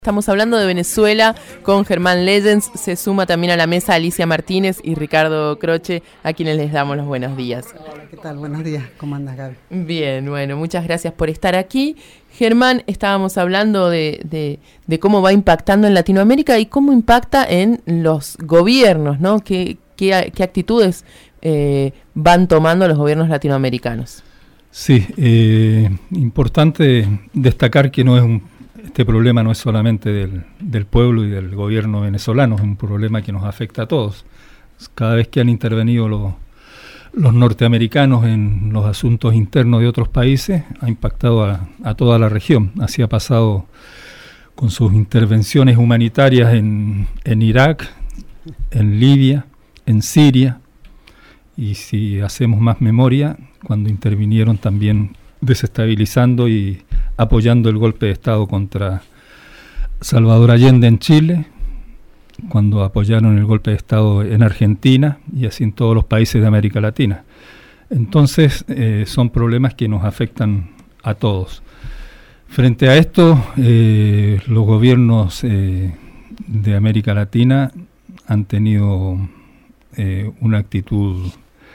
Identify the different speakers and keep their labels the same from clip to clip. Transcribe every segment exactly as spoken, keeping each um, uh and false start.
Speaker 1: Estamos hablando de Venezuela con Germán Leyens, se suma también a la mesa Alicia Martínez y Ricardo Croce, a quienes les damos los buenos días.
Speaker 2: Hola, ¿qué tal? Buenos días, ¿cómo andas, Gaby?
Speaker 1: Bien, bueno, muchas gracias por estar aquí. Germán, estábamos hablando de, de, de cómo va impactando en Latinoamérica y cómo impacta en los gobiernos, ¿no? ¿Qué, qué, qué actitudes eh, van tomando los gobiernos latinoamericanos?
Speaker 3: Sí, eh, importante destacar que no es un Este problema no es solamente del, del pueblo y del gobierno venezolano, es un problema que nos afecta a todos. Cada vez que han intervenido los, los norteamericanos en los asuntos internos de otros países, ha impactado a, a toda la región. Así ha pasado con sus intervenciones humanitarias en, en Irak, en Libia, en Siria, y si hacemos más memoria, cuando intervinieron también desestabilizando y apoyando el golpe de Estado contra Salvador Allende en Chile, cuando apoyaron el golpe de Estado en Argentina y así en todos los países de América Latina. Entonces eh, son problemas que nos afectan a todos. Frente a esto, eh, los gobiernos eh, de América Latina han tenido eh, una actitud,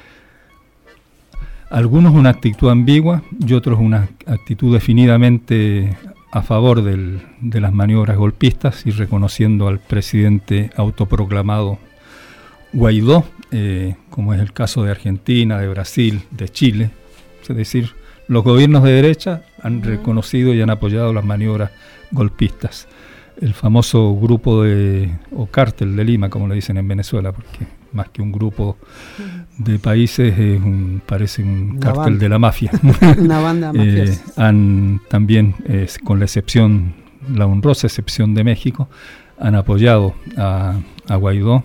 Speaker 3: algunos una actitud ambigua y otros una actitud definidamente a favor del, de las maniobras golpistas y reconociendo al presidente autoproclamado Guaidó, eh, como es el caso de Argentina, de Brasil, de Chile. Es decir, los gobiernos de derecha han reconocido y han apoyado las maniobras golpistas. El famoso grupo de, o cártel de Lima, como le dicen en Venezuela, porque más que un grupo de países, es un, parece un Una cártel banda. de la mafia.
Speaker 2: Una banda mafiosa.
Speaker 3: eh, han también, eh, con la excepción, la honrosa excepción de México, han apoyado a, a Guaidó.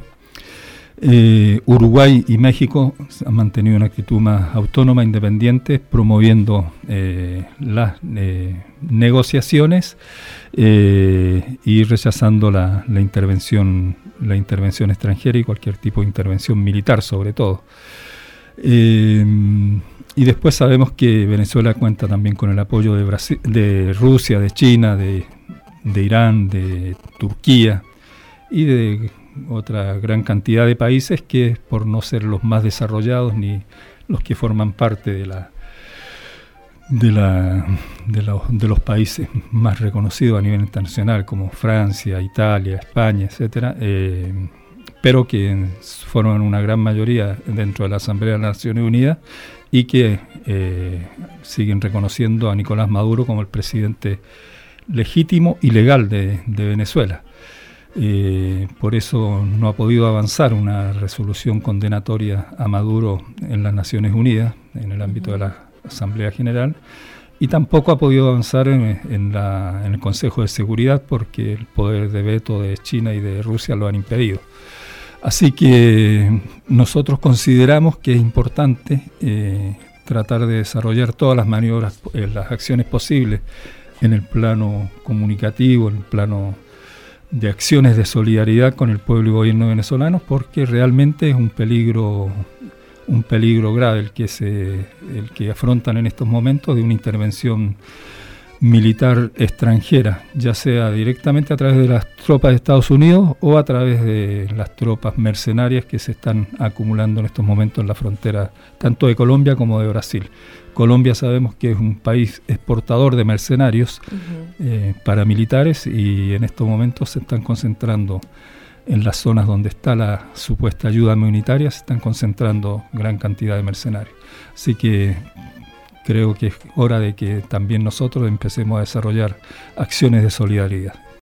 Speaker 3: Eh, Uruguay y México han mantenido una actitud más autónoma, independiente, promoviendo eh, las eh, negociaciones eh, y rechazando la, la intervención, la intervención extranjera y cualquier tipo de intervención militar, sobre todo. Eh, y después sabemos que Venezuela cuenta también con el apoyo de Brasil, de Rusia, de China, de, de Irán, de Turquía y de otra gran cantidad de países que, por no ser los más desarrollados ni los que forman parte de la de la de, la, de los países más reconocidos a nivel internacional, como Francia, Italia, España, etcétera, eh, pero que forman una gran mayoría dentro de la Asamblea de las Naciones Unidas y que eh, siguen reconociendo a Nicolás Maduro como el presidente legítimo y legal de, de Venezuela. Eh, por eso no ha podido avanzar una resolución condenatoria a Maduro en las Naciones Unidas, en el ámbito de la Asamblea General, y tampoco ha podido avanzar en, en, la, en el Consejo de Seguridad porque el poder de veto de China y de Rusia lo han impedido. Así que nosotros consideramos que es importante eh, tratar de desarrollar todas las maniobras, eh, las acciones posibles en el plano comunicativo, en el plano de acciones de solidaridad con el pueblo y gobierno venezolanos, porque realmente es un peligro un peligro grave el que se el que afrontan en estos momentos de una intervención militar extranjera, ya sea directamente a través de las tropas de Estados Unidos o a través de las tropas mercenarias que se están acumulando en estos momentos en la frontera tanto de Colombia como de Brasil. Colombia sabemos que es un país exportador de mercenarios uh-huh. eh, paramilitares y en estos momentos se están concentrando en las zonas donde está la supuesta ayuda humanitaria, se están concentrando gran cantidad de mercenarios. Así que creo que es hora de que también nosotros empecemos a desarrollar acciones de solidaridad.